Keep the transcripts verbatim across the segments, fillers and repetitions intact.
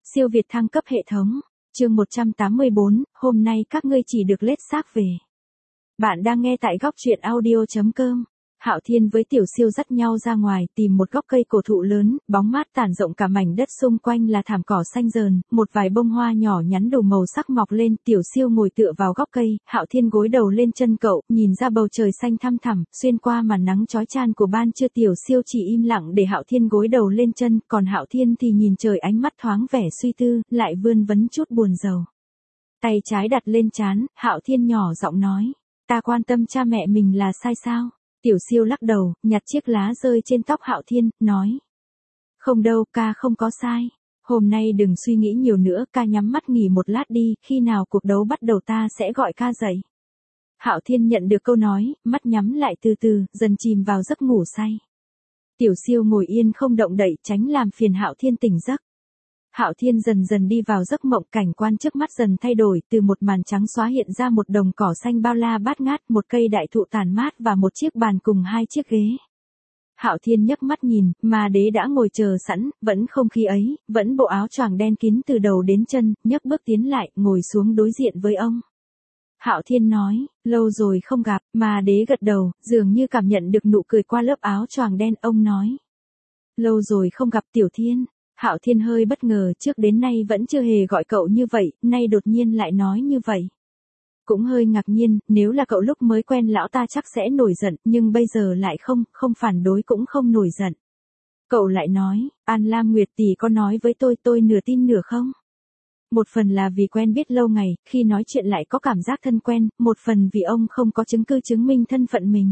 Siêu việt thăng cấp hệ thống. Chương một trăm tám mươi bốn, hôm nay các ngươi chỉ được lết xác về. Bạn đang nghe tại góc truyện audio chấm com. Hạo Thiên với Tiểu Siêu dắt nhau ra ngoài, tìm một gốc cây cổ thụ lớn, bóng mát tản rộng cả mảnh đất xung quanh là thảm cỏ xanh rờn, một vài bông hoa nhỏ nhắn đủ màu sắc mọc lên. Tiểu Siêu ngồi tựa vào gốc cây, Hạo Thiên gối đầu lên chân cậu, nhìn ra bầu trời xanh thăm thẳm, xuyên qua màn nắng chói chang của ban trưa. Tiểu Siêu chỉ im lặng để Hạo Thiên gối đầu lên chân, còn Hạo Thiên thì nhìn trời, ánh mắt thoáng vẻ suy tư, lại vươn vấn chút buồn rầu. Tay trái đặt lên trán, Hạo Thiên nhỏ giọng nói: "Ta quan tâm cha mẹ mình là sai sao?" Tiểu Siêu lắc đầu, nhặt chiếc lá rơi trên tóc Hạo Thiên, nói: "Không đâu, ca không có sai. Hôm nay đừng suy nghĩ nhiều nữa, ca nhắm mắt nghỉ một lát đi, khi nào cuộc đấu bắt đầu ta sẽ gọi ca dậy." Hạo Thiên nhận được câu nói, mắt nhắm lại từ từ, dần chìm vào giấc ngủ say. Tiểu Siêu ngồi yên không động đậy, tránh làm phiền Hạo Thiên tỉnh giấc. Hạo Thiên dần dần đi vào giấc mộng, cảnh quan trước mắt dần thay đổi, từ một màn trắng xóa hiện ra một đồng cỏ xanh bao la bát ngát, một cây đại thụ tàn mát và một chiếc bàn cùng hai chiếc ghế. Hạo Thiên nhấc mắt nhìn, Ma Đế đã ngồi chờ sẵn, vẫn không khí ấy, vẫn bộ áo choàng đen kín từ đầu đến chân, nhấc bước tiến lại, ngồi xuống đối diện với ông. Hạo Thiên nói: "Lâu rồi không gặp." Ma Đế gật đầu, dường như cảm nhận được nụ cười qua lớp áo choàng đen, ông nói: "Lâu rồi không gặp Tiểu Thiên." Hạo Thiên hơi bất ngờ, trước đến nay vẫn chưa hề gọi cậu như vậy, nay đột nhiên lại nói như vậy. Cũng hơi ngạc nhiên, nếu là cậu lúc mới quen lão ta chắc sẽ nổi giận, nhưng bây giờ lại không, không phản đối cũng không nổi giận. Cậu lại nói: "An Lam Nguyệt tỷ có nói với tôi, tôi nửa tin nửa không. Một phần là vì quen biết lâu ngày, khi nói chuyện lại có cảm giác thân quen, một phần vì ông không có chứng cứ chứng minh thân phận mình."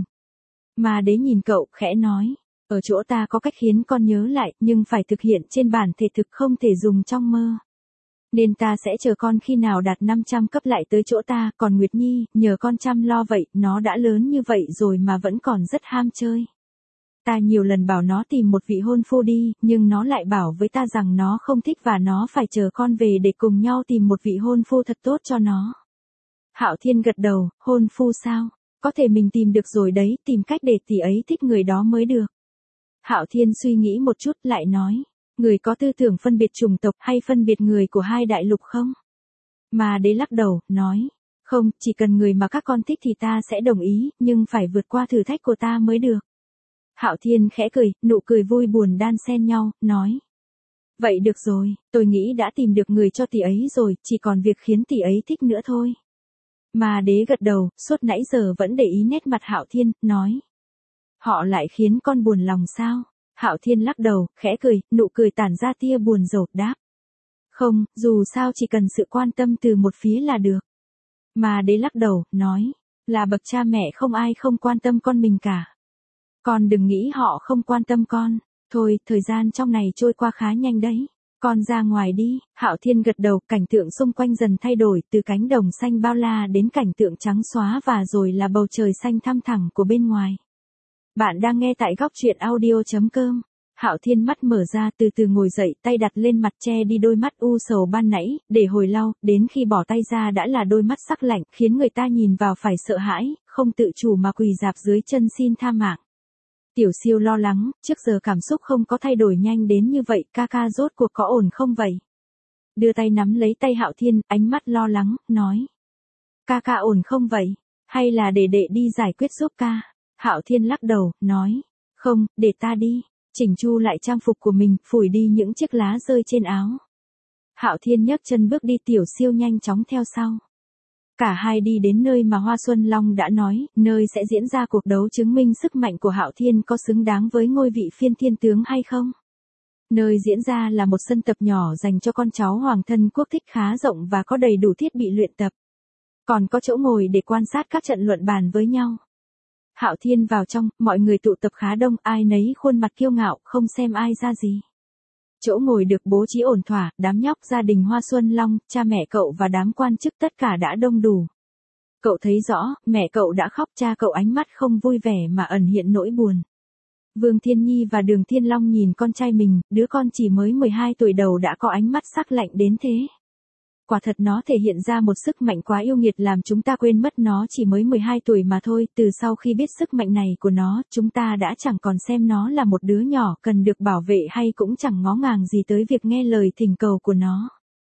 Ma Đế nhìn cậu, khẽ nói: "Ở chỗ ta có cách khiến con nhớ lại, nhưng phải thực hiện trên bản thể thực, không thể dùng trong mơ. Nên ta sẽ chờ con khi nào đạt năm trăm cấp lại tới chỗ ta, còn Nguyệt Nhi, nhờ con chăm lo vậy, nó đã lớn như vậy rồi mà vẫn còn rất ham chơi. Ta nhiều lần bảo nó tìm một vị hôn phu đi, nhưng nó lại bảo với ta rằng nó không thích và nó phải chờ con về để cùng nhau tìm một vị hôn phu thật tốt cho nó." Hạo Thiên gật đầu: "Hôn phu sao? Có thể mình tìm được rồi đấy, tìm cách để tỷ ấy thích người đó mới được." Hạo Thiên suy nghĩ một chút, lại nói: "Người có tư tưởng phân biệt chủng tộc hay phân biệt người của hai đại lục không?" Ma Đế lắc đầu, nói: "Không, chỉ cần người mà các con thích thì ta sẽ đồng ý, nhưng phải vượt qua thử thách của ta mới được." Hạo Thiên khẽ cười, nụ cười vui buồn đan xen nhau, nói: "Vậy được rồi, tôi nghĩ đã tìm được người cho tỷ ấy rồi, chỉ còn việc khiến tỷ ấy thích nữa thôi." Ma Đế gật đầu, suốt nãy giờ vẫn để ý nét mặt Hạo Thiên, nói: "Họ lại khiến con buồn lòng sao?" Hạo Thiên lắc đầu, khẽ cười, nụ cười tản ra tia buồn rầu, đáp: "Không, dù sao chỉ cần sự quan tâm từ một phía là được." Ma Đế lắc đầu, nói: "Là bậc cha mẹ không ai không quan tâm con mình cả. Con đừng nghĩ họ không quan tâm con. Thôi, thời gian trong này trôi qua khá nhanh đấy. Con ra ngoài đi." Hạo Thiên gật đầu, cảnh tượng xung quanh dần thay đổi, từ cánh đồng xanh bao la đến cảnh tượng trắng xóa và rồi là bầu trời xanh thăm thẳm của bên ngoài. Bạn đang nghe tại góc truyện audio chấm com. Hạo Thiên mắt mở ra, từ từ ngồi dậy, tay đặt lên mặt che đi đôi mắt u sầu ban nãy, để hồi lâu, đến khi bỏ tay ra đã là đôi mắt sắc lạnh, khiến người ta nhìn vào phải sợ hãi, không tự chủ mà quỳ rạp dưới chân xin tha mạng. Tiểu Siêu lo lắng, trước giờ cảm xúc không có thay đổi nhanh đến như vậy, ca ca rốt cuộc có ổn không vậy? Đưa tay nắm lấy tay Hạo Thiên, ánh mắt lo lắng, nói: "Ca ca ổn không vậy? Hay là để đệ đi giải quyết giúp ca?" Hạo Thiên lắc đầu, nói: "Không, để ta đi." Chỉnh chu lại trang phục của mình, phủi đi những chiếc lá rơi trên áo. Hạo Thiên nhấc chân bước đi, Tiểu Siêu nhanh chóng theo sau. Cả hai đi đến nơi mà Hoa Xuân Long đã nói, nơi sẽ diễn ra cuộc đấu chứng minh sức mạnh của Hạo Thiên có xứng đáng với ngôi vị phiên thiên tướng hay không. Nơi diễn ra là một sân tập nhỏ dành cho con cháu hoàng thân quốc thích, khá rộng và có đầy đủ thiết bị luyện tập. Còn có chỗ ngồi để quan sát các trận luận bàn với nhau. Hạo Thiên vào trong, mọi người tụ tập khá đông, ai nấy khuôn mặt kiêu ngạo, không xem ai ra gì. Chỗ ngồi được bố trí ổn thỏa, đám nhóc gia đình Hoa Xuân Long, cha mẹ cậu và đám quan chức tất cả đã đông đủ. Cậu thấy rõ, mẹ cậu đã khóc, cha cậu ánh mắt không vui vẻ mà ẩn hiện nỗi buồn. Vương Thiên Nhi và Đường Thiên Long nhìn con trai mình, đứa con chỉ mới mười hai tuổi đầu đã có ánh mắt sắc lạnh đến thế. Quả thật nó thể hiện ra một sức mạnh quá yêu nghiệt làm chúng ta quên mất nó chỉ mới mười hai tuổi mà thôi. Từ sau khi biết sức mạnh này của nó, chúng ta đã chẳng còn xem nó là một đứa nhỏ cần được bảo vệ hay cũng chẳng ngó ngàng gì tới việc nghe lời thỉnh cầu của nó.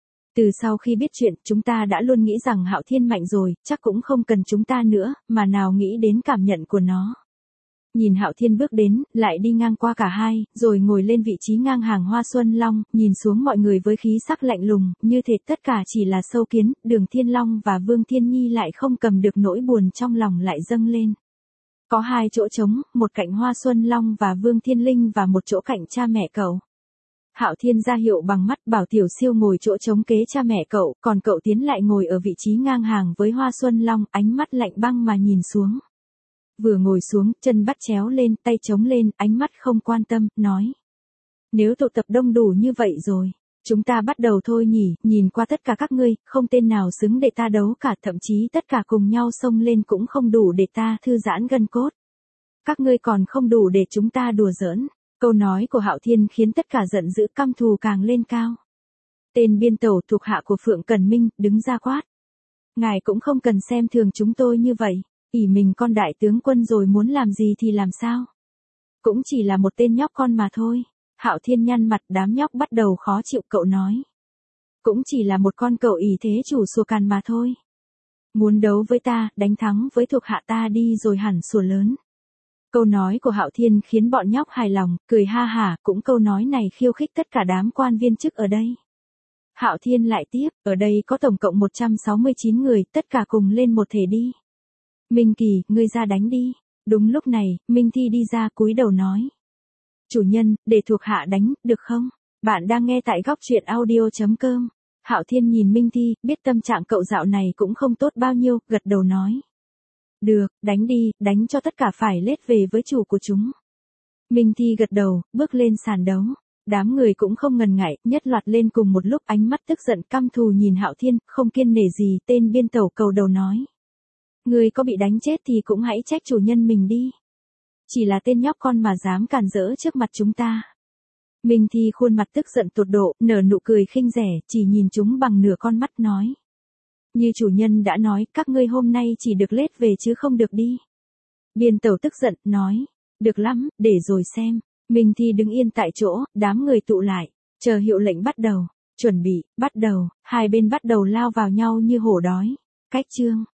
Từ sau khi biết chuyện, chúng ta đã luôn nghĩ rằng Hạo Thiên mạnh rồi, chắc cũng không cần chúng ta nữa, mà nào nghĩ đến cảm nhận của nó. Nhìn Hạo Thiên bước đến, lại đi ngang qua cả hai, rồi ngồi lên vị trí ngang hàng Hoa Xuân Long, nhìn xuống mọi người với khí sắc lạnh lùng, như thể tất cả chỉ là sâu kiến. Đường Thiên Long và Vương Thiên Nhi lại không cầm được nỗi buồn trong lòng lại dâng lên. Có hai chỗ trống, một cạnh Hoa Xuân Long và Vương Thiên Linh và một chỗ cạnh cha mẹ cậu. Hạo Thiên ra hiệu bằng mắt bảo Tiểu Siêu ngồi chỗ trống kế cha mẹ cậu, còn cậu tiến lại ngồi ở vị trí ngang hàng với Hoa Xuân Long, ánh mắt lạnh băng mà nhìn xuống. Vừa ngồi xuống, chân bắt chéo lên, tay chống lên, ánh mắt không quan tâm, nói. Nếu tụ tập đông đủ như vậy rồi, chúng ta bắt đầu thôi nhỉ. Nhìn qua tất cả các ngươi, không tên nào xứng để ta đấu cả, thậm chí tất cả cùng nhau xông lên cũng không đủ để ta thư giãn gân cốt. Các ngươi còn không đủ để chúng ta đùa giỡn. Câu nói của Hạo Thiên khiến tất cả giận dữ, căm thù càng lên cao. Tên biên tẩu thuộc hạ của Phượng Cần Minh đứng ra quát. Ngài cũng không cần xem thường chúng tôi như vậy. ỷ mình con đại tướng quân rồi muốn làm gì thì làm sao. Cũng chỉ là một tên nhóc con mà thôi. Hạo Thiên nhăn mặt, đám nhóc bắt đầu khó chịu. Cậu nói. Cũng chỉ là một con cậu ỷ thế chủ sùa càn mà thôi. Muốn đấu với ta, đánh thắng với thuộc hạ ta đi rồi hẳn sủa lớn. Câu nói của Hạo Thiên khiến bọn nhóc hài lòng, cười ha hả, cũng câu nói này khiêu khích tất cả đám quan viên chức ở đây. Hạo Thiên lại tiếp, ở đây có tổng cộng một trăm sáu mươi chín người, tất cả cùng lên một thể đi. Minh Kỳ, ngươi ra đánh đi. Đúng lúc này, Minh Thi đi ra cúi đầu nói. Chủ nhân, để thuộc hạ đánh, được không? Bạn đang nghe tại góc truyện audio chấm com. Hạo Thiên nhìn Minh Thi, biết tâm trạng cậu dạo này cũng không tốt bao nhiêu, gật đầu nói. Được, đánh đi, đánh cho tất cả phải lết về với chủ của chúng. Minh Thi gật đầu, bước lên sàn đấu. Đám người cũng không ngần ngại, nhất loạt lên cùng một lúc, ánh mắt tức giận căm thù nhìn Hạo Thiên, không kiêng nể gì. Tên biên tẩu cầu đầu nói. Người có bị đánh chết thì cũng hãy trách chủ nhân mình đi. Chỉ là tên nhóc con mà dám cản rỡ trước mặt chúng ta. Minh Thi khuôn mặt tức giận tột độ, nở nụ cười khinh rẻ, chỉ nhìn chúng bằng nửa con mắt nói. Như chủ nhân đã nói, các ngươi hôm nay chỉ được lết về chứ không được đi. Biên tẩu tức giận, nói. Được lắm, để rồi xem. Minh Thi đứng yên tại chỗ, đám người tụ lại. Chờ hiệu lệnh bắt đầu. Chuẩn bị, bắt đầu. Hai bên bắt đầu lao vào nhau như hổ đói. Cách chương.